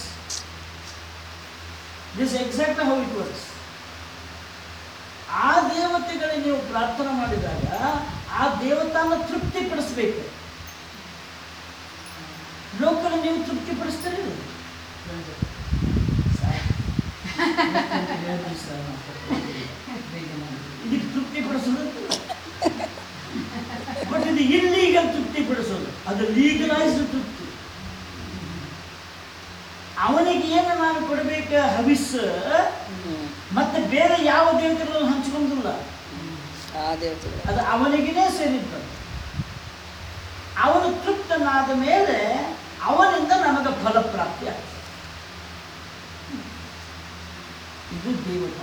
A: ಆ ದೇವತೆಗಳಿಗೆ ನೀವು ಪ್ರಾರ್ಥನೆ ಮಾಡಿದಾಗ ಆ ದೇವತಾನ ತೃಪ್ತಿಪಡಿಸ್ಬೇಕು. ಲೋಕಲ್ ನೀವು ತೃಪ್ತಿಪಡಿಸ್ತೀರಿ, ಇದಕ್ಕೆ ತೃಪ್ತಿಪಡಿಸೋದು. ಬಟ್ ಇದು ಇಲ್ಲೀಗಲ್ ತೃಪ್ತಿಪಡಿಸೋದು, ಅದು ಲೀಗಲೈಸ್ಡ್ ತೃಪ್ತಿ. ಅವನಿಗೆ ಏನು ನಾನು ಕೊಡಬೇಕು ಹವಿಸ್, ಮತ್ತೆ ಬೇರೆ ಯಾವ ದೇವತೆಗಳನ್ನು ಹಂಚ್ಕೊಂಡಿಲ್ಲ, ಅದು ಅವನಿಗೇ ಸೇರಿರ್ತದೆ. ಅವನು ತೃಪ್ತನಾದ ಮೇಲೆ ಅವನಿಂದ ನಮಗೆ ಫಲಪ್ರಾಪ್ತಿ ಆಗ್ತದೆ. ಇದು ದೇವತಾ.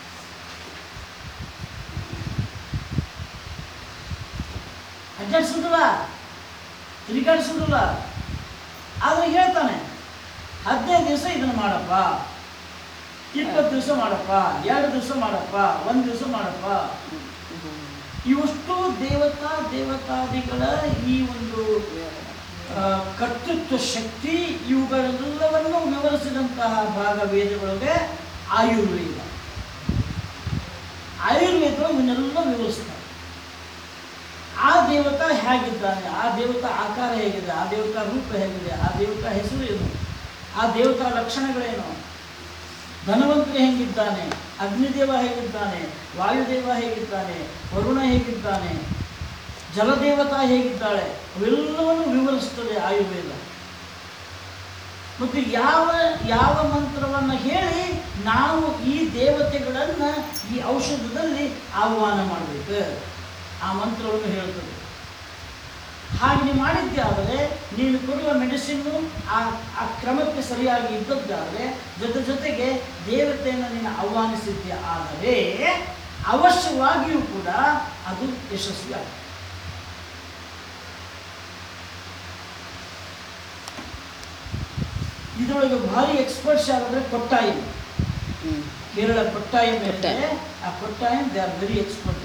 A: ಅಡ್ಡಾಡಿಸೋದಿಲ್ಲ, ತಿರುಗಾಡಿಸೋದಿಲ್ಲ. ಆದ್ರೆ ಹೇಳ್ತಾನೆ 15 ದಿವಸ ಇದನ್ನು ಮಾಡಪ್ಪ, 20 ದಿವಸ ಮಾಡಪ್ಪ, 2 ದಿವಸ ಮಾಡಪ್ಪ, 1 ದಿವಸ ಮಾಡಪ್ಪ. ಇವಷ್ಟು ದೇವತಾದಿಗಳ ಈ ಒಂದು ಕರ್ತೃತ್ವ ಶಕ್ತಿ, ಇವುಗಳೆಲ್ಲವನ್ನು ವಿವರಿಸಿದಂತಹ ಭಾಗ ವೇದಗಳಿಗೆ ಆಯುರ್ವೇದ. ಇವನ್ನೆಲ್ಲ ವಿವರಿಸ್ತಾರೆ. ಆ ದೇವತಾ ಹೇಗಿದ್ದಾನೆ, ಆ ದೇವತಾ ಆಕಾರ ಹೇಗಿದೆ, ಆ ದೇವತಾ ರೂಪ ಹೇಗಿದೆ, ಆ ದೇವತಾ ಹೆಸರು ಏನು, ಆ ದೇವತಾ ಲಕ್ಷಣಗಳೇನು, ಧನವಂತರು ಹೇಗಿದ್ದಾನೆ, ಅಗ್ನಿದೇವ ಹೇಗಿದ್ದಾನೆ, ವಾಯುದೇವ ಹೇಗಿದ್ದಾನೆ, ವರುಣ ಹೇಗಿದ್ದಾನೆ, ಜಲದೇವತಾ ಹೇಗಿದ್ದಾಳೆ, ಅವೆಲ್ಲವನ್ನು ವಿವರಿಸ್ತದೆ ಆಯುರ್ವೇದ. ಮತ್ತು ಯಾವ ಮಂತ್ರವನ್ನು ಹೇಳಿ ನಾವು ಈ ದೇವತೆಗಳನ್ನು ಈ ಔಷಧದಲ್ಲಿ ಆಹ್ವಾನ ಮಾಡಬೇಕು, ಆ ಮಂತ್ರವನ್ನು ಹೇಳ್ತದೆ. ಹಾಗೆ ನೀವು ಮಾಡಿದ್ದಾದರೆ, ನೀನು ಕೊಡುವ ಮೆಡಿಸಿನ್ನು ಆ ಕ್ರಮಕ್ಕೆ ಸರಿಯಾಗಿ ಇದ್ದದ್ದಾದರೆ, ಜೊತೆಗೆ ದೇವತೆಯನ್ನು ನೀನು ಆಹ್ವಾನಿಸಿದ್ದೆ ಆದರೆ ಅವಶ್ಯವಾಗಿಯೂ ಕೂಡ ಅದು ಯಶಸ್ವಿ ಆಗ್ತದೆ. ಇದರೊಳಗೆ ಭಾರಿ ಎಕ್ಸ್ಪರ್ಟ್ಸ್ ಯಾರಂದ್ರೆ ಕೊಟ್ಟಾಯಂ, ಕೇರಳ ಕೊಟ್ಟಾಯಂ ಮೇಲೆ, ಆ Kottayam they are very expert.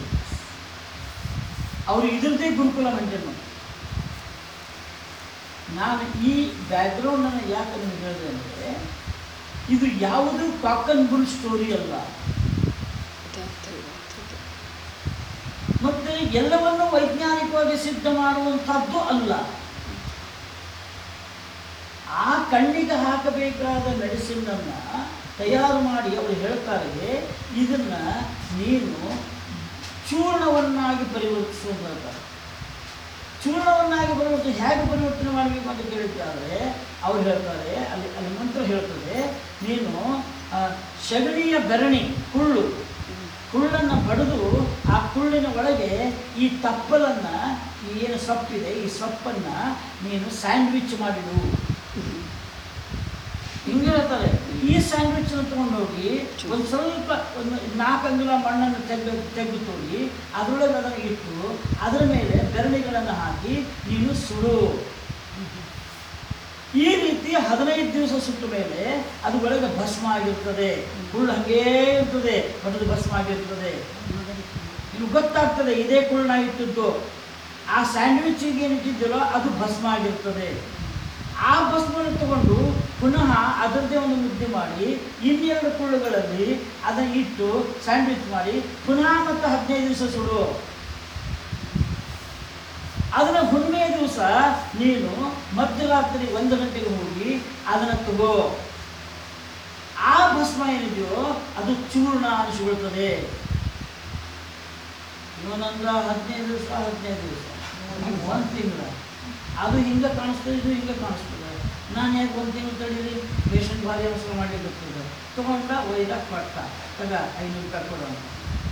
A: ಅವರು ಇದರದ್ದೇ ಗುರುಕುಲ ಮೇಂಟೈನ್ ಮಾಡಿ. ನಾನು ಈ ಬ್ಯಾಕ್ಗ್ರೌಂಡನ್ನು ಯಾಕೆ ನಿಮ್ಗೆ ಹೇಳಿದೆ ಅಂದರೆ, ಇದು ಯಾವುದು ಕಾಕ್ ಅಂಡ್ ಬುಲ್ ಸ್ಟೋರಿ ಅಲ್ಲ, ಮತ್ತು ಎಲ್ಲವನ್ನೂ ವೈಜ್ಞಾನಿಕವಾಗಿ ಸಿದ್ಧ ಮಾಡುವಂಥದ್ದು ಅಲ್ಲ. ಆ ಕಣ್ಣಿಗೆ ಹಾಕಬೇಕಾದ ಮೆಡಿಸಿನನ್ನು ತಯಾರು ಮಾಡಿ ಅವರು ಹೇಳ್ತಾರೆ, ಇದನ್ನು ನೀನು ಚೂರ್ಣವನ್ನಾಗಿ ಪರಿವರ್ತಿಸೋದು. ಚೂರ್ಣವನ್ನಾಗಿ ಪರಿವರ್ತನೆ ಹೇಗೆ ಪರಿವರ್ತನೆ ಮಾಡಬೇಕು ಅಂತ ಕೇಳಿದ್ದಾರೆ. ಅವ್ರು ಹೇಳ್ತಾರೆ, ಅಲ್ಲಿ ಮಂತ್ರ ಹೇಳ್ತದೆ, ನೀನು ಸಗಣಿಯ ಬೆರಣಿ ಹುಳ್ಳನ್ನು ಬಡಿದು ಆ ಕುಳ್ಳಿನ ಒಳಗೆ ಈ ತಪ್ಪಲನ್ನು ಏನು ಸೊಪ್ಪಿದೆ ಈ ಸೊಪ್ಪನ್ನು ನೀನು ಸ್ಯಾಂಡ್ವಿಚ್ ಮಾಡಿಡು ಹಿಂಗೆ ಹೇಳ್ತಾರೆ. ಈ ಸ್ಯಾಂಡ್ವಿಚ್ ತಗೊಂಡು ಹೋಗಿ ಒಂದು ಸ್ವಲ್ಪ ಒಂದು 4 ಅಂಗುಲ ಮಣ್ಣನ್ನು ತೆಗೆದು ತೋಡಿ ಅದರೊಳಗೆ ಅದನ್ನು ಇಟ್ಟು ಅದರ ಮೇಲೆ ಬೆರಳಿಗಳನ್ನು ಹಾಕಿ ನೀನು ಸುಡು. ಈ ರೀತಿ 15 ದಿವಸ ಸುಟ್ಟ ಮೇಲೆ ಅದು ಒಳಗೆ ಭಸ್ಮ ಆಗಿರ್ತದೆ. ಕುಳ್ಳು ಹಾಗೇ ಇರ್ತದೆ, ಬಡದು ಭಸ್ಮ ಆಗಿರ್ತದೆ. ನಿಮ್ಗೆ ಗೊತ್ತಾಗ್ತದೆ ಇದೇ ಕುಳ್ಳ ಇಟ್ಟದ್ದು. ಆ ಸ್ಯಾಂಡ್ವಿಚ್ಗೆ ಏನಿಟ್ಟಿದ್ದರೋ ಅದು ಭಸ್ಮ ಆಗಿರ್ತದೆ. ಆ ಭಸ್ಮವನ್ನು ತಗೊಂಡು ಪುನಃ ಅದರದ್ದೇ ಒಂದು ಮುದ್ದೆ ಮಾಡಿ 2 ಕುಳ್ಳುಗಳಲ್ಲಿ ಅದನ್ನು ಇಟ್ಟು ಸ್ಯಾಂಡ್ವಿಚ್ ಮಾಡಿ ಪುನಃ ಮತ್ತು 15 ದಿವಸ ಸುಡು. ಅದನ್ನು ಹುಣ್ಣಿಮೆಯ ದಿವಸ ನೀನು ಮಧ್ಯರಾತ್ರಿ 1 ಗಂಟೆಗೆ ಹೋಗಿ ಅದನ್ನು ತಗೋ. ಆ ಭಸ್ಮ ಏನಿದೆಯೋ ಅದು ಚೂರ್ಣ ಅನಿಸಿಕೊಳ್ತದೆ. ಇವನಂದ್ರ 15 ದಿವಸ 1 ತಿಂಗಳು ಅದು ಹಿಂಗೆ ಕಾಣಿಸ್ತದೆ, ಇದು ಹಿಂಗೆ ಕಾಣಿಸ್ತದೆ. ನಾನು ಯಾಕೆ 1 ತಿಂಗಳು ತಡೀರಿ, ಪೇಷಂಟ್ ಭಾರಿ ಅವಸರ ಮಾಡಲಿಕ್ಕೆ ತೊಗೊಂಡ ಒಯ್ದ ಕೊಟ್ಟ ತಗ 500 ರೂಪಾಯಿ ಕೊಡು ಅಂತ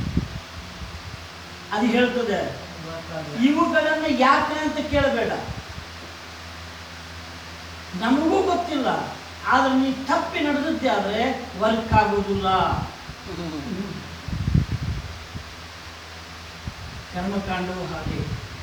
A: ಅದು ಹೇಳ್ತದೆ. ಇವುಗಳನ್ನು ಯಾಕೆ ಅಂತ ಕೇಳಬೇಡ, ನಮಗೂ ಗೊತ್ತಿಲ್ಲ. ಆದರೆ ನೀ ತಪ್ಪಿ ನಡೆದದ್ದೇ ಆದರೆ ವರ್ಕ್ ಆಗುವುದಿಲ್ಲ. ಕರ್ಮಕಾಂಡವು ಹಾಗೆ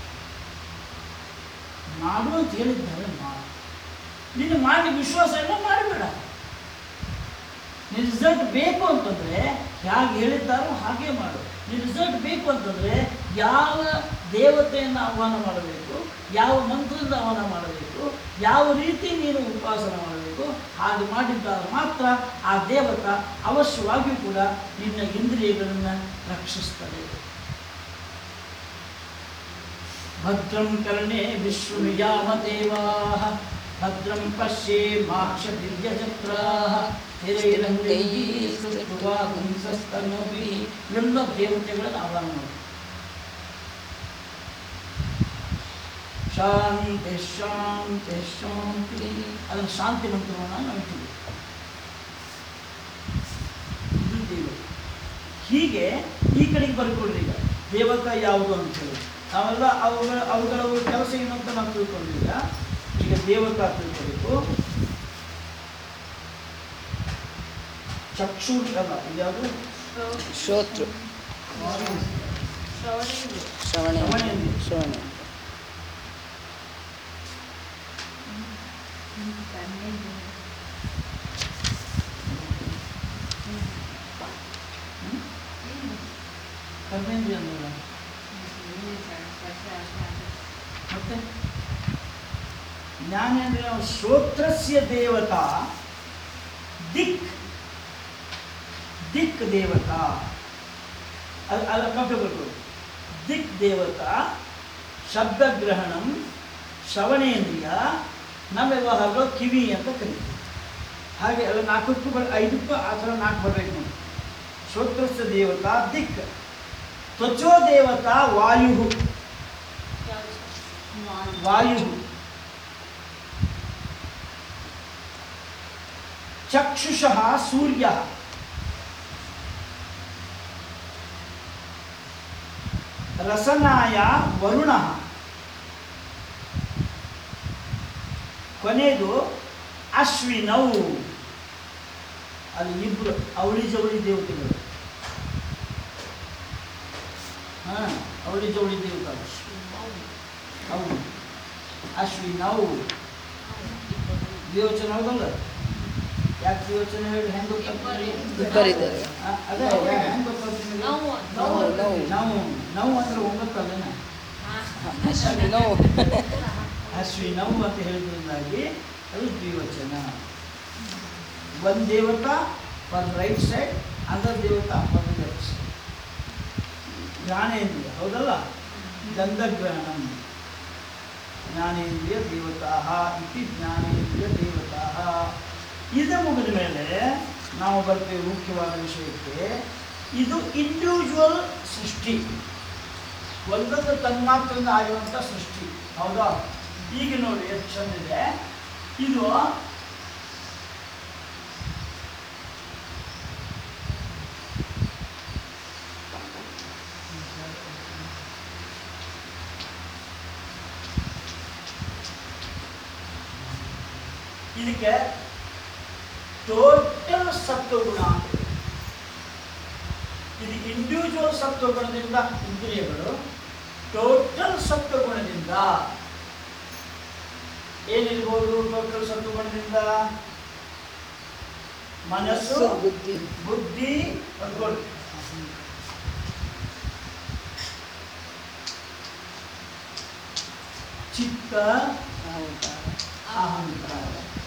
A: ಮಾಡು ಅಂತ ಹೇಳಿದ್ದಾರೆ. ಮಾಡು, ನೀನು ಮಾಡಿ ವಿಶ್ವಾಸ ಎಲ್ಲ ಮಾಡಬೇಡ. ನೀನು ರಿಸಲ್ಟ್ ಬೇಕು ಅಂತಂದರೆ ಹೇಗೆ ಹೇಳಿದ್ದಾರೋ ಹಾಗೆ ಮಾಡು. ನೀನು ರಿಸಲ್ಟ್ ಬೇಕು ಅಂತಂದರೆ ಯಾವ ದೇವತೆಯನ್ನು ಆಹ್ವಾನ ಮಾಡಬೇಕು, ಯಾವ ಮಂತ್ರದಿಂದ ಆಹ್ವಾನ ಮಾಡಬೇಕು, ಯಾವ ರೀತಿ ನೀನು ಉಪಾಸನ ಮಾಡಬೇಕು, ಹಾಗೆ ಮಾಡಿದ್ದಾಗ ಮಾತ್ರ ಆ ದೇವತ ಅವಶ್ಯವಾಗಿಯೂ ಕೂಡ ನಿನ್ನ ಇಂದ್ರಿಯಗಳನ್ನು ರಕ್ಷಿಸ್ತದೆ. ಭದ್ರಂ ಕರ್ಣೇ ವಿಶ್ವವಿಯಾಮದೇವಾಃ ಭದ್ರಂ ಪಶ್ಯೇ ಮಾಕ್ಷಭಿರ್ಯಜತ್ರಾಃ ಎಲ್ಲ ದೇವತೆಗಳನ್ನು ಆಹ್ವಾನ ಮಾಡಿ. ಶಾಂತಿ ಶಾಂತಿ ಶಾಂತಿ, ಅದನ್ನು ಶಾಂತಿ ಮಂತ್ರವನ್ನು ನಂಬ್ತೀವಿ. ಇದು ದೇವ. ಹೀಗೆ ಈ ಕಡೆಗೆ ಬರ್ಕೊಳ್ರಿ. ಈಗ ದೇವತ ಯಾವುದು ಅಂತ ಹೇಳಿ ನಾವೆಲ್ಲ ಅವುಗಳ ಕೆಲಸ ಏನು ಅಂತ ನಾವು ತಿಳ್ಕೊಂಡಿಲ್ಲ. ಈಗ ದೇವತಾ ತಿಳ್ಕೊಬೇಕು. ಚಕ್ಷು ಅಲ್ಲ, ಇದ್ಯಾವುದು
B: ಶ್ರೋತೃ ಶ್ರವಣ
A: ಕರ್ಮೇಂದ್ರಿಯ ಅಂದ್ರೆ ಮತ್ತೆ ಜ್ಞಾನೇಂದ್ರಿಯ. ಶ್ರೋತ್ರಸ್ಯ ದೇವತಾ ದಿಕ್, ದಿಕ್ ದೇವತಾ ಅಲ್ಲ ಕಟ್ಟಬೇಕು. ದಿಕ್ ದೇವತಾ ಶಬ್ದಗ್ರಹಣಂ ಶ್ರವಣೇಂದ್ರಿಯ ನ ವ್ಯವಹಾರ ಕಿವಿ ಅಂತ ಕರೀತೀವಿ. ಹಾಗೆ ಎಲ್ಲ 4ಕ್ಕೂ 5ಕ್ಕೂ ಆ ಥರ 4 ಬರಬೇಕು ನೋಡಿ. ಶ್ರೋತ್ರಸ್ಯ ದೇವತಾ ದಿಕ್, ತ್ವಚೋ ದೇವತಾ ವಾಯು, ವಾಯು, ಚಕ್ಷುಷಃ ಸೂರ್ಯ, ರಸನಾಯ ವರುಣ, ಕೊನೆಯದು ಅಶ್ವಿನೌ. ಅಲ್ಲಿ 2 ಅವಳಿ ಜವಳಿ ದೇವತೆಗಳು. ಅವಳಿ ಜವಳಿ ದೇವತೆ ಅವು ಅಶ್ವಿನೌ. ವಿವೇಚನೆ ಹೌದಲ್ಲ? ಯಾಕೆ ವಿವೇಚನೆ ಹೇಳಿ ಹೆಂಗೆ
B: ಇಬ್ಬರಿದ್ದಾರೆ.
A: ಅದೇ ಹೆಂಗೆ ಗೊತ್ತಾಗ್ತದೆ? ನಾವು ಅಂದ್ರೆ 9 ಅಲ್ಲೇನ ಅಶ್ವಿನೌ ಅಂತ ಹೇಳಿದ್ರಿಂದಾಗಿ ಅದು ದ್ವಿವಚನ. ಒಂದು ದೇವತಾ ಫಾರ್ ರೈಟ್ ಸೈಡ್, ಅದರ್ ದೇವತಾ ಫಾರ್ ಲೆಫ್ಟ್ ಸೈಡ್. ಜ್ಞಾನೇಂದ್ರಿಯ ಹೌದಲ್ಲ? ಗಂಧಗ್ರಹಣಂ ಜ್ಞಾನೇಂದ್ರಿಯ ದೇವತಾ ಇತಿ ಜ್ಞಾನೇಂದ್ರಿಯ ದೇವತಾ. ಇದು ಮುಗಿದ ಮೇಲೆ ನಾವು ಬರ್ತೇವೆ ಮುಖ್ಯವಾದ ವಿಷಯಕ್ಕೆ. ಇದು ಇಂಡಿವಿಜುವಲ್ ಸೃಷ್ಟಿ, ಒಂದೊಂದು ತನ್ಮಾತ್ರದಿಂದ ಆಗಿರುವಂಥ ಸೃಷ್ಟಿ. ಹೌದಾ? ಈಗ ನೋಡಿ ಎಷ್ಟು ಚಂದಿದೆ ಇದು. ಇದಕ್ಕೆ ಟೋಟಲ್ ಸತ್ವಗುಣ ಅಂತ. ಇದು ಇಂಡಿವಿಜುವಲ್ ಸತ್ವಗುಣದಿಂದ ಇಂದ್ರಿಯಗಳು, ಟೋಟಲ್ ಸತ್ವಗುಣದಿಂದ ಏನಿರ್ಬೋದು? ಟೋಟಲ್ ಸತ್ವಗುಣದಿಂದ ಮನಸ್ಸು, ಬುದ್ಧಿ, ಅಂದ್ಕೊಳ್ಳಿ, ಚಿತ್ತ, ಅಹಂಕಾರ.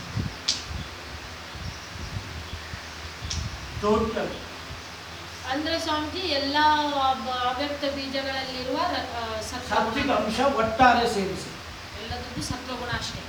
A: ಟೋಟಲ್
C: ಅಂದ್ರೆ ಸ್ವಾಮೀಜಿ ಎಲ್ಲ ಅವ್ಯಕ್ತ ಬೀಜಗಳಲ್ಲಿರುವ
A: ಸಾತ್ವಿಕ ಅಂಶ ಒಟ್ಟಾರೆ ಸೇರಿಸಿ
C: ಎಲ್ಲದಕ್ಕೂ ಸತ್ವಗುಣ ಅಷ್ಟೇ.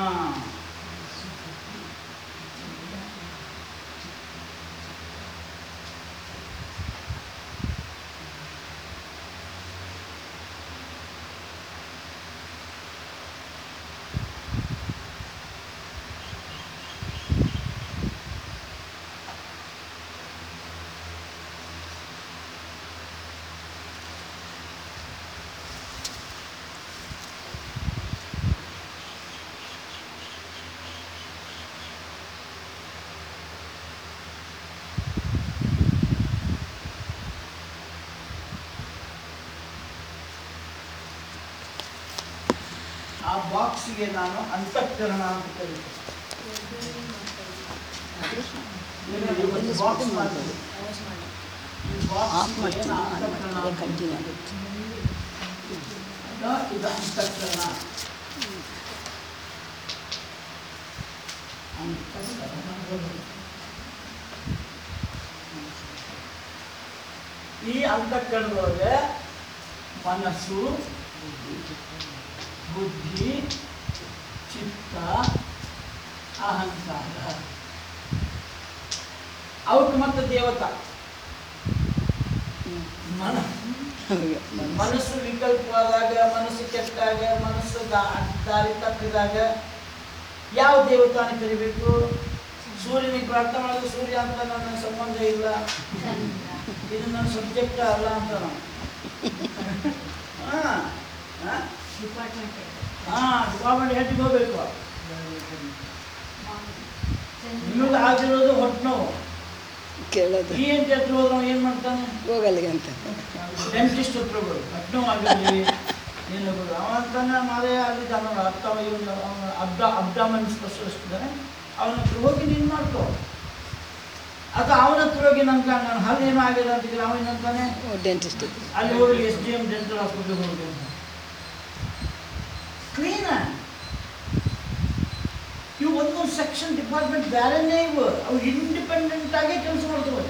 A: ಆ ಬಾಕ್ಸ್ಗೆ ನಾನು ಅಂತಃಕರಣ ಅಂತ ಕರೀತೇನೆ. ಬಾಕ್ಸ್ ಮಾಡ್ತೀನಿ. ಈ ಬಾಕ್ಸ್ಗೆ ನಾನು ಅಂತಃಕರಣ ಅಂತ ಕರೀತೇನೆ. ಇದು ಅಂತಃಕರಣ. ಈ ಅಂತಃಕರಣದೊಳಗೆ ಮನಸ್ಸು, ಬುದ್ಧಿ, ಚಿತ್ತ, ಅಹಂಕಾರ, ಅವಕ್ಕೆ ಮತ್ತೆ ದೇವತಾ. ಮನಸ್ಸು ವಿಕಲ್ಪವಾದಾಗ, ಮನಸ್ಸು ಕೆಟ್ಟಾಗ, ಮನಸ್ಸು ದಾರಿ ತಪ್ಪಿದಾಗ ಯಾವ ದೇವತಾನ ಕರಿಬೇಕು? ಸೂರ್ಯನಿಗೆ ಪ್ರಾರ್ಥನೆ ಮಾಡಿದ್ರೆ ಸೂರ್ಯ ಅಂತ ನನ್ನ ಸಂಬಂಧ ಇಲ್ಲ, ಇದು ನನ್ನ ಸಬ್ಜೆಕ್ಟ್ ಅಲ್ಲ ಅಂತ ನಾವು ಡಿಪಾರ್ಟ್ಮೆಂಟ್ ಹೆಡ್ಗೆ ಹೋಗ್ಬೇಕು. ನಿಮಗೆ ಆಗಿರೋದು ಹೊಟ್ಟೆ ನೋವು.
B: ಕೇಳೋದು
A: ENT ಹತ್ರ ಹೋದ್ರೆ ಏನು ಮಾಡ್ತಾನೆ?
B: ಹೋಗಲ್ಲಿಗೆ ಅಂತ
A: ಡೆಂಟಿಸ್ಟ್ ಹತ್ರ ಹೋಗೋದು, ಹೊಟ್ಟೆ ನೋವು ಆಗಿರಲಿ ಏನು ಹೋಗೋದು. ಅವ ಅಂತಾನೆ ಮಾರೇ ಅಲ್ಲಿ ಅಬ್ಡಾಮನ್ ಸ್ಪೆಷಲಿಸ್ಟ್ ಇದ್ದಾನೆ, ಅವನ ಹತ್ರ ಹೋಗಿ ನೀನು ಮಾಡ್ಕೋ. ಅಥವಾ ಅವನ ಹತ್ರ ಹೋಗಿ ನಾನು ಹಲ್ಲು ಏನೋ ಆಗಿದೆ ಅಂತಿದ್ರೆ ಅವನಂತಾನೆ
B: ಡೆಂಟಿಸ್ಟ್
A: ಅಲ್ಲಿ ಹೋಗಿ SDM ಡೆಂಟಲ್ ಹಾಸ್ಪಿಟಲ್ಗೆ ಹೋಗಿ ಅಂತ. ಕ್ಲೀನ ಇವು ಒಂದೊಂದು ಸೆಕ್ಷನ್ ಡಿಪಾರ್ಟ್ಮೆಂಟ್ ಬೇರೆನೇ ಇವು. ಅವು ಇಂಡಿಪೆಂಡೆಂಟ್ ಆಗಿ ಕೆಲಸ ಮಾಡ್ತವೆ.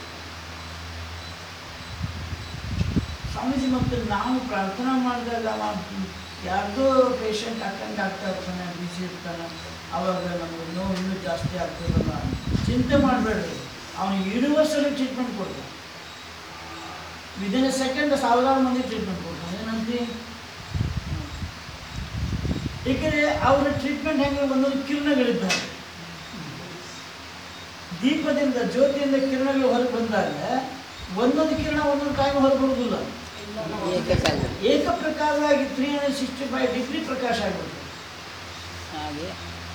A: ಸ್ವಾಮೀಜಿ ಮತ್ತು ನಾವು ಪ್ರಾರ್ಥನಾ ಮಾಡಿದಾಗ ಯಾರ್ದೋ ಪೇಷಂಟ್ ಅಟೆಂಡ್ ಆಗ್ತಾ ಇರ್ತಾನೆ, ಬಿಸಿ ಇರ್ತಾನೆ, ಅವಾಗ ನಮಗೆ ನೋವು ಇನ್ನೂ ಜಾಸ್ತಿ ಆಗ್ತದಲ್ಲ, ಚಿಂತೆ ಮಾಡಬೇಡ್ರಿ, ಅವನಿಗೆ ಯೂನಿವರ್ಸಲಿ ಟ್ರೀಟ್ಮೆಂಟ್ ಕೊಡ್ತಾನೆ. ವಿದಿನ್ ಎ ಸೆಕೆಂಡ್ 1000 ಮಂದಿ ಟ್ರೀಟ್ಮೆಂಟ್ ಕೊಡ್ತಾನೆ. ಏನಂತ? ಏಕೆಂದರೆ ಅವರ ಟ್ರೀಟ್ಮೆಂಟ್ ಹೆಂಗೆ? ಒಂದೊಂದು ಕಿರಣಗಳಿದ್ದಾವೆ. ದೀಪದಿಂದ, ಜ್ಯೋತಿಯಿಂದ ಕಿರಣಗಳು ಹೊರಗೆ ಬಂದಾಗ ಒಂದೊಂದು ಕಿರಣ ಒಂದೊಂದು ಟೈಮ್ ಹೊರಗೆ ಬರುವುದಿಲ್ಲ, ಏಕಪ್ರಕಾರವಾಗಿ 365 ಡಿಗ್ರಿ ಪ್ರಕಾಶ ಆಗಿರುತ್ತೆ.
B: ಹಾಗೆ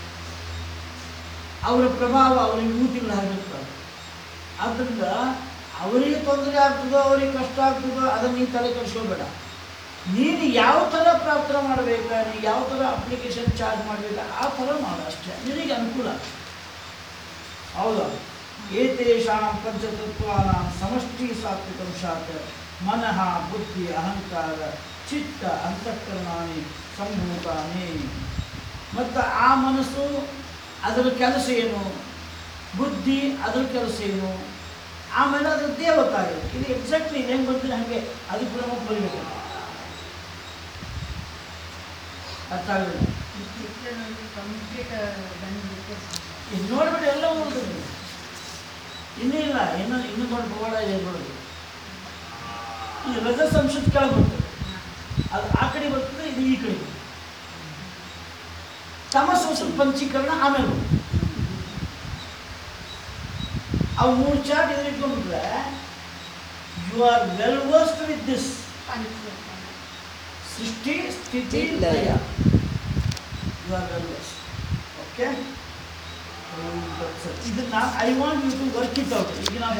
A: ಅವರ ಪ್ರಭಾವ ಅವರಿಗೆ ಊತಿಲ್ಲ ಆಗಿರ್ತಾರೆ. ಆದ್ದರಿಂದ ಅವರಿಗೆ ತೊಂದರೆ ಆಗ್ತದೋ, ಅವರಿಗೆ ಕಷ್ಟ ಆಗ್ತದೋ ಅದನ್ನು ನೀನು ತಲೆ ಕೆಡಿಸ್ಕೋಬೇಡ. ನೀನು ಯಾವ ಥರ ಪ್ರಾರ್ಥನೆ ಮಾಡಬೇಕಾ, ನೀನು ಯಾವ ಥರ ಅಪ್ಲಿಕೇಶನ್ ಚಾರ್ಜ್ ಮಾಡಬೇಕಾ ಆ ಥರ ಮಾಡು ಅಷ್ಟೇ, ನಿನಗೆ ಅನುಕೂಲ. ಹೌದಾ? ಏತೇಷಾಂ ಪಂಚತತ್ವಾನಾಂ ಸಮಷ್ಟಿ ಸಾತ್ವಿಕಂಶಾತ್ ಮನಃ, ಬುದ್ಧಿ, ಅಹಂಕಾರ, ಚಿತ್ತ, ಅಂತಃಕರಣಾನಿ ಸಂಭೂತಾನಿ. ಮತ್ತು ಆ ಮನಸ್ಸು ಅದರ ಕೆಲಸ ಏನು, ಬುದ್ಧಿ ಅದರ ಕೆಲಸ ಏನು, ಆಮೇಲೆ ಅದರ ದೇವತಾ ಏನು. ಇದು ಎಕ್ಸಾಕ್ಟ್ಲಿ ಇದು ಹೆಂಗೆ ಬಂದರೆ ಹಾಗೆ ಅದಕ್ಕೆ ಕೂಡ ಬರೀಬೇಕು. ಅರ್ಥ ಆಗಲಿಲ್ಲ? ಇದು ನೋಡ್ಬಿಟ್ಟು ಎಲ್ಲ ಹೋಗ್ತದೆ. ಇನ್ನೂ ಇಲ್ಲ, ಇನ್ನೂ ದೊಡ್ಡ ಪವಾಡ ಇದೆ ನೋಡೋದು. ಈ ರಜಸ್ ಅಂಶದ ಕೆಳಗೆ ಬರ್ತದೆ, ಅದು ಆ ಕಡೆ ಬರ್ತದೆ, ಇದು ಈ ಕಡೆ ಬರ್ತದೆ. ತಮಸ್ ಅಂಶದ ಪಂಚೀಕರಣ ಆಮೇಲೆ ಬರ್ತದೆ. ಅವು 3 ಚಾರ್ಟ್ ಎದುರು ಇಟ್ಕೊಂಡ್ಬಿಟ್ರೆ you are well versed with this. ಸೃಷ್ಟಿ, ಸ್ಥಿತಿ, ಲಯ. You are well versed. Okay. ಇದನ್ನ I want you to work it out. ಈಗ ನಾವು